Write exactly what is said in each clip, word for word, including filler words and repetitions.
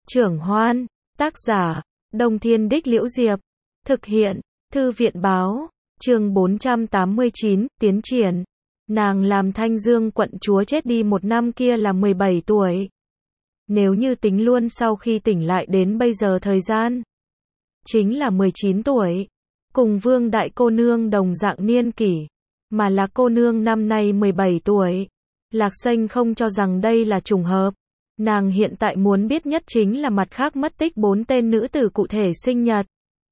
Trưởng Hoan, tác giả, Đông Thiên Đích Liễu Diệp, thực hiện, Thư viện Báo, chương bốn trăm tám mươi chín, tiến triển. Nàng làm Thanh Dương quận chúa chết đi một năm kia là mười bảy tuổi. Nếu như tính luôn sau khi tỉnh lại đến bây giờ thời gian, chính là mười chín tuổi. Cùng Vương đại cô nương đồng dạng niên kỷ, mà là cô nương năm nay mười bảy tuổi. Lạc Xanh không cho rằng đây là trùng hợp. Nàng hiện tại muốn biết nhất chính là mặt khác mất tích bốn tên nữ tử cụ thể sinh nhật.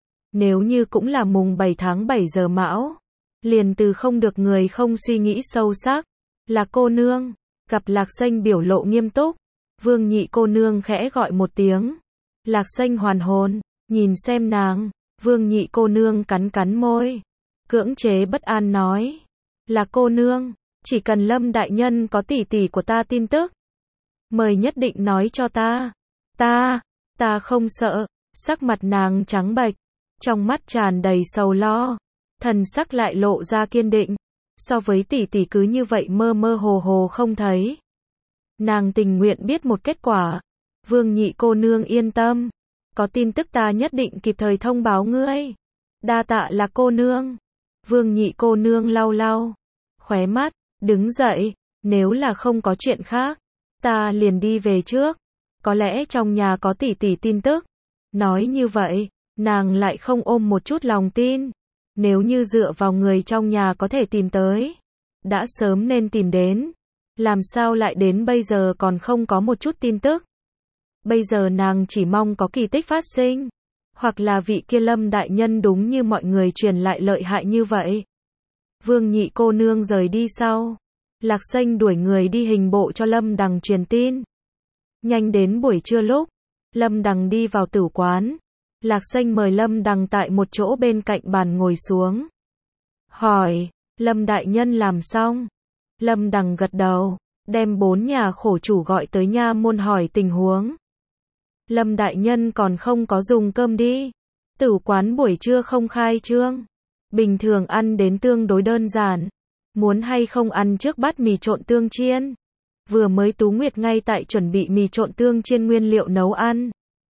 Nếu như cũng là mùng bảy tháng bảy giờ mão, liền từ không được người không suy nghĩ sâu sắc. Là cô nương, gặp Lạc Xanh biểu lộ nghiêm túc, Vương nhị cô nương khẽ gọi một tiếng. Lạc Xanh hoàn hồn, nhìn xem nàng, Vương nhị cô nương cắn cắn môi, cưỡng chế bất an nói. Là cô nương, chỉ cần Lâm đại nhân có tỷ tỷ của ta tin tức, mời nhất định nói cho ta. Ta, ta không sợ. Sắc mặt nàng trắng bệch, trong mắt tràn đầy sầu lo, thần sắc lại lộ ra kiên định. So với tỷ tỷ cứ như vậy mơ mơ hồ hồ không thấy, nàng tình nguyện biết một kết quả. Vương nhị cô nương yên tâm, có tin tức ta nhất định kịp thời thông báo ngươi. Đa tạ là cô nương. Vương nhị cô nương lau lau khóe mắt, đứng dậy. Nếu là không có chuyện khác, ta liền đi về trước. Có lẽ trong nhà có tỷ tỷ tin tức. Nói như vậy, nàng lại không ôm một chút lòng tin. Nếu như dựa vào người trong nhà có thể tìm tới, đã sớm nên tìm đến. Làm sao lại đến bây giờ còn không có một chút tin tức. Bây giờ nàng chỉ mong có kỳ tích phát sinh, hoặc là vị kia Lâm đại nhân đúng như mọi người truyền lại lợi hại như vậy. Vương nhị cô nương rời đi sau, Lạc Xanh đuổi người đi hình bộ cho Lâm Đằng truyền tin. Nhanh đến buổi trưa lúc Lâm Đằng đi vào tử quán, Lạc Xanh mời Lâm Đằng tại một chỗ bên cạnh bàn ngồi xuống. Hỏi, Lâm đại nhân làm xong? Lâm Đằng gật đầu, đem bốn nhà khổ chủ gọi tới nha môn hỏi tình huống. Lâm đại nhân còn không có dùng cơm đi. Tử quán buổi trưa không khai trương. Bình thường ăn đến tương đối đơn giản. Muốn hay không ăn trước bát mì trộn tương chiên? Vừa mới Tú Nguyệt ngay tại chuẩn bị mì trộn tương chiên nguyên liệu nấu ăn.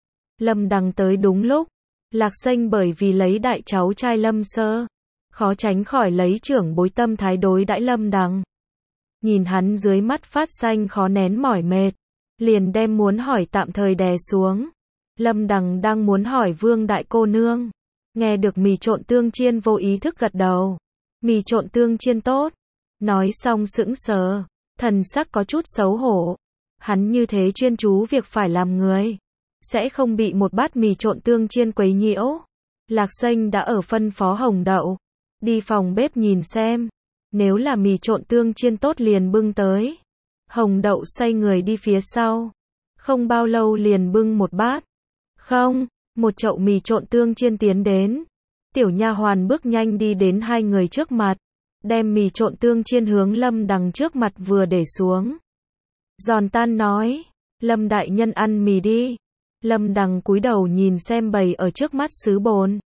Lâm Đằng tới đúng lúc. Lạc Xanh bởi vì lấy đại cháu trai Lâm Sơ, khó tránh khỏi lấy trưởng bối tâm thái đối đãi Lâm Đằng. Nhìn hắn dưới mắt phát xanh khó nén mỏi mệt, liền đem muốn hỏi tạm thời đè xuống. Lâm Đằng đang muốn hỏi Vương đại cô nương, nghe được mì trộn tương chiên vô ý thức gật đầu. Mì trộn tương chiên tốt. Nói xong sững sờ, thần sắc có chút xấu hổ. Hắn như thế chuyên chú việc phải làm người, sẽ không bị một bát mì trộn tương chiên quấy nhiễu. Lạc Xanh đã ở phân phó Hồng Đậu đi phòng bếp nhìn xem, nếu là mì trộn tương chiên tốt liền bưng tới. Hồng Đậu xoay người đi phía sau, không bao lâu liền bưng một bát, không, một chậu mì trộn tương chiên tiến đến. Tiểu nha hoàn bước nhanh đi đến hai người trước mặt, đem mì trộn tương chiên hướng Lâm Đằng trước mặt vừa để xuống. Giòn tan nói, Lâm đại nhân ăn mì đi. Lâm Đằng cúi đầu nhìn xem bày ở trước mắt sứ bồn.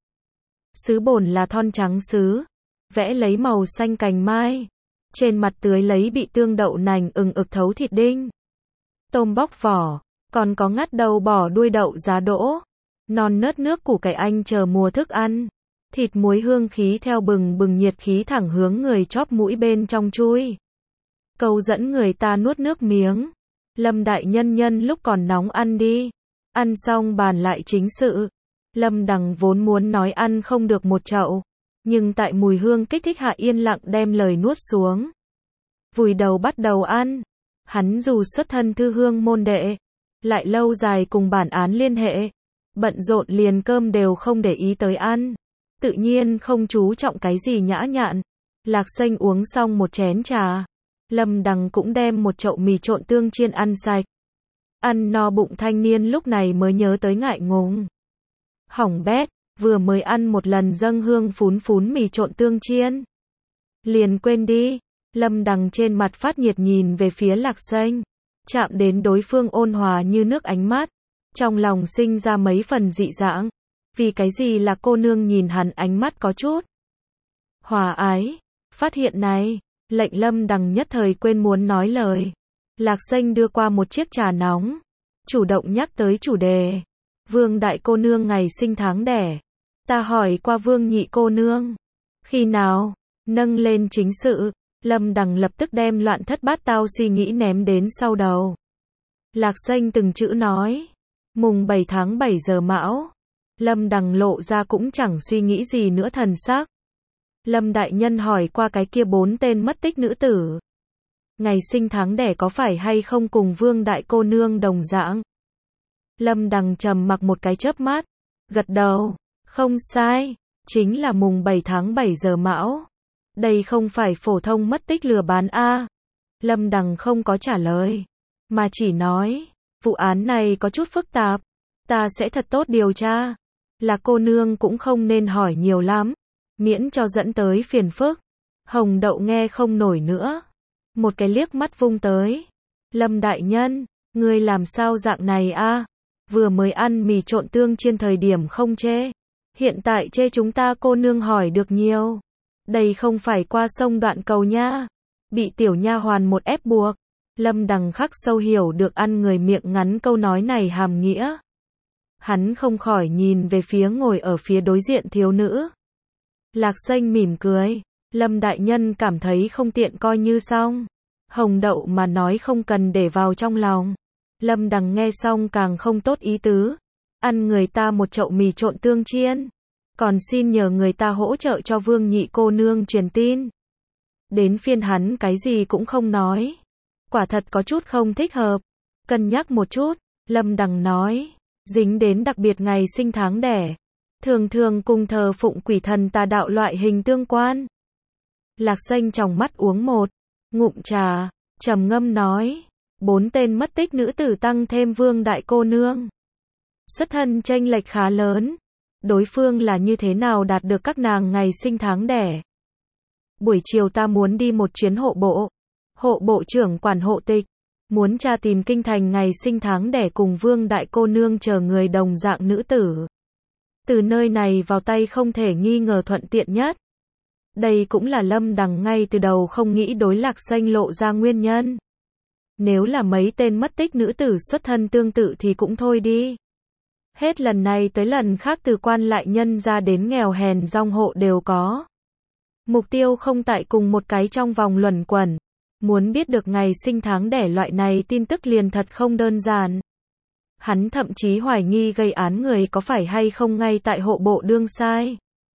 Sứ bồn là thon trắng sứ, vẽ lấy màu xanh cành mai. Trên mặt tưới lấy bị tương đậu nành ừng ực thấu thịt đinh, tôm bóc vỏ, còn có ngắt đầu bò đuôi đậu giá đỗ, non nớt nước củ cải anh chờ mùa thức ăn. Thịt muối hương khí theo bừng bừng nhiệt khí thẳng hướng người chóp mũi bên trong chui, câu dẫn người ta nuốt nước miếng. Lâm đại nhân nhân lúc còn nóng ăn đi, ăn xong bàn lại chính sự. Lâm Đằng vốn muốn nói ăn không được một chậu, nhưng tại mùi hương kích thích hạ yên lặng đem lời nuốt xuống, vùi đầu bắt đầu ăn. Hắn dù xuất thân thư hương môn đệ, lại lâu dài cùng bản án liên hệ, bận rộn liền cơm đều không để ý tới ăn, tự nhiên không chú trọng cái gì nhã nhặn. Lạc Xanh uống xong một chén trà, Lâm Đằng cũng đem một chậu mì trộn tương chiên ăn sạch. Ăn no bụng thanh niên lúc này mới nhớ tới ngại ngùng. Hỏng bét, vừa mới ăn một lần dâng hương phún phún mì trộn tương chiên, liền quên đi. Lâm Đằng trên mặt phát nhiệt nhìn về phía Lạc Xanh, chạm đến đối phương ôn hòa như nước ánh mắt, trong lòng sinh ra mấy phần dị dạng. Vì cái gì là cô nương nhìn hắn ánh mắt có chút hòa ái. Phát hiện này, lệnh Lâm Đằng nhất thời quên muốn nói lời. Lạc Xanh đưa qua một chiếc trà nóng, chủ động nhắc tới chủ đề. Vương đại cô nương ngày sinh tháng đẻ. Ta hỏi qua Vương nhị cô nương. Khi nào? Nâng lên chính sự. Lâm Đằng lập tức đem loạn thất bát tao suy nghĩ ném đến sau đầu. Lạc Xanh từng chữ nói. Mùng bảy tháng bảy giờ mão. Lâm Đằng lộ ra cũng chẳng suy nghĩ gì nữa thần sắc. Lâm đại nhân hỏi qua cái kia bốn tên mất tích nữ tử. Ngày sinh tháng đẻ có phải hay không cùng Vương đại cô nương đồng dạng? Lâm Đằng trầm mặc một cái chớp mắt, gật đầu, không sai, chính là mùng bảy tháng bảy giờ mão. Đây không phải phổ thông mất tích lừa bán a. Lâm Đằng không có trả lời, mà chỉ nói, vụ án này có chút phức tạp, ta sẽ thật tốt điều tra. Là cô nương cũng không nên hỏi nhiều lắm, miễn cho dẫn tới phiền phức. Hồng Đậu nghe không nổi nữa, một cái liếc mắt vung tới. Lâm đại nhân, ngươi làm sao dạng này a? Vừa mới ăn mì trộn tương chiên thời điểm không chê, hiện tại chê chúng ta cô nương hỏi được nhiều. Đây không phải qua sông đoạn cầu nha. Bị tiểu nha hoàn một ép buộc. Lâm Đằng khắc sâu hiểu được ăn người miệng ngắn câu nói này hàm nghĩa. Hắn không khỏi nhìn về phía ngồi ở phía đối diện thiếu nữ. Lạc Xanh mỉm cười. Lâm đại nhân cảm thấy không tiện coi như xong. Hồng Đậu mà nói không cần để vào trong lòng. Lâm Đằng nghe xong càng không tốt ý tứ. Ăn người ta một chậu mì trộn tương chiên. Còn xin nhờ người ta hỗ trợ cho Vương nhị cô nương truyền tin. Đến phiên hắn cái gì cũng không nói. Quả thật có chút không thích hợp. Cân nhắc một chút, Lâm Đằng nói. Dính đến đặc biệt ngày sinh tháng đẻ. Thường thường cùng thờ phụng quỷ thần tà đạo loại hình tương quan. Lạc Xanh tròng mắt uống một ngụm trà, trầm ngâm nói. Bốn tên mất tích nữ tử tăng thêm Vương đại cô nương. Xuất thân chênh lệch khá lớn. Đối phương là như thế nào đạt được các nàng ngày sinh tháng đẻ? Buổi chiều ta muốn đi một chuyến hộ bộ. Hộ bộ trưởng quản hộ tịch. Muốn tra tìm kinh thành ngày sinh tháng đẻ cùng Vương đại cô nương chờ người đồng dạng nữ tử. Từ nơi này vào tay không thể nghi ngờ thuận tiện nhất. Đây cũng là Lâm Đằng ngay từ đầu không nghĩ đối Lạc Xanh lộ ra nguyên nhân. Nếu là mấy tên mất tích nữ tử xuất thân tương tự thì cũng thôi đi. Hết lần này tới lần khác từ quan lại nhân ra đến nghèo hèn dòng hộ đều có. Mục tiêu không tại cùng một cái trong vòng luẩn quẩn. Muốn biết được ngày sinh tháng đẻ loại này tin tức liền thật không đơn giản. Hắn thậm chí hoài nghi gây án người có phải hay không ngay tại hộ bộ đương sai.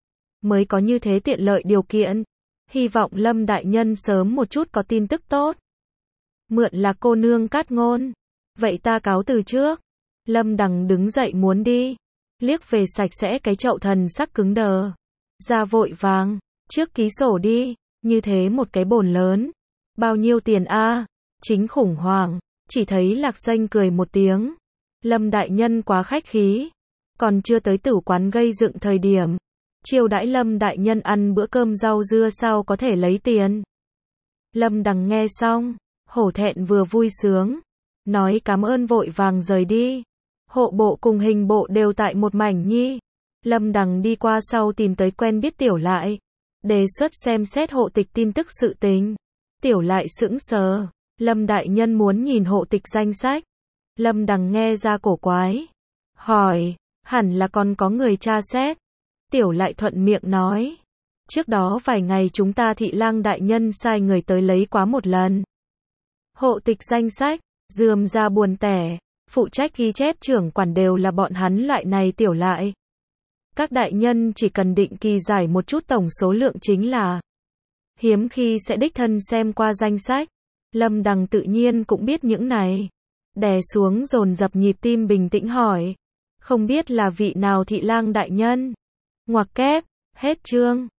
Mới có như thế tiện lợi điều kiện. Hy vọng Lâm đại nhân sớm một chút có tin tức tốt. Mượn là cô nương cát ngôn. Vậy ta cáo từ trước. Lâm Đằng đứng dậy muốn đi. Liếc về sạch sẽ cái chậu thần sắc cứng đờ. Ra vội vàng. Trước ký sổ đi. Như thế một cái bồn lớn. Bao nhiêu tiền a? Chính khủng hoảng. Chỉ thấy Lạc Xanh cười một tiếng. Lâm đại nhân quá khách khí. Còn chưa tới tử quán gây dựng thời điểm. Chiêu đãi Lâm đại nhân ăn bữa cơm rau dưa sao có thể lấy tiền. Lâm Đằng nghe xong. Hổ thẹn vừa vui sướng. Nói cảm ơn vội vàng rời đi. Hộ bộ cùng hình bộ đều tại một mảnh nhi. Lâm Đằng đi qua sau tìm tới quen biết Tiểu Lại. Đề xuất xem xét hộ tịch tin tức sự tình. Tiểu Lại sững sờ. Lâm đại nhân muốn nhìn hộ tịch danh sách. Lâm Đằng nghe ra cổ quái. Hỏi, hẳn là còn có người tra xét. Tiểu Lại thuận miệng nói. Trước đó vài ngày chúng ta thị lang đại nhân sai người tới lấy quá một lần. Hộ tịch danh sách, rườm ra buồn tẻ. Phụ trách ghi chép trưởng quản đều là bọn hắn loại này Tiểu Lại. Các đại nhân chỉ cần định kỳ giải một chút tổng số lượng chính là. Hiếm khi sẽ đích thân xem qua danh sách. Lâm Đằng tự nhiên cũng biết những này. Đè xuống dồn dập nhịp tim bình tĩnh hỏi. Không biết là vị nào thị lang đại nhân. Ngoặc kép, hết chương.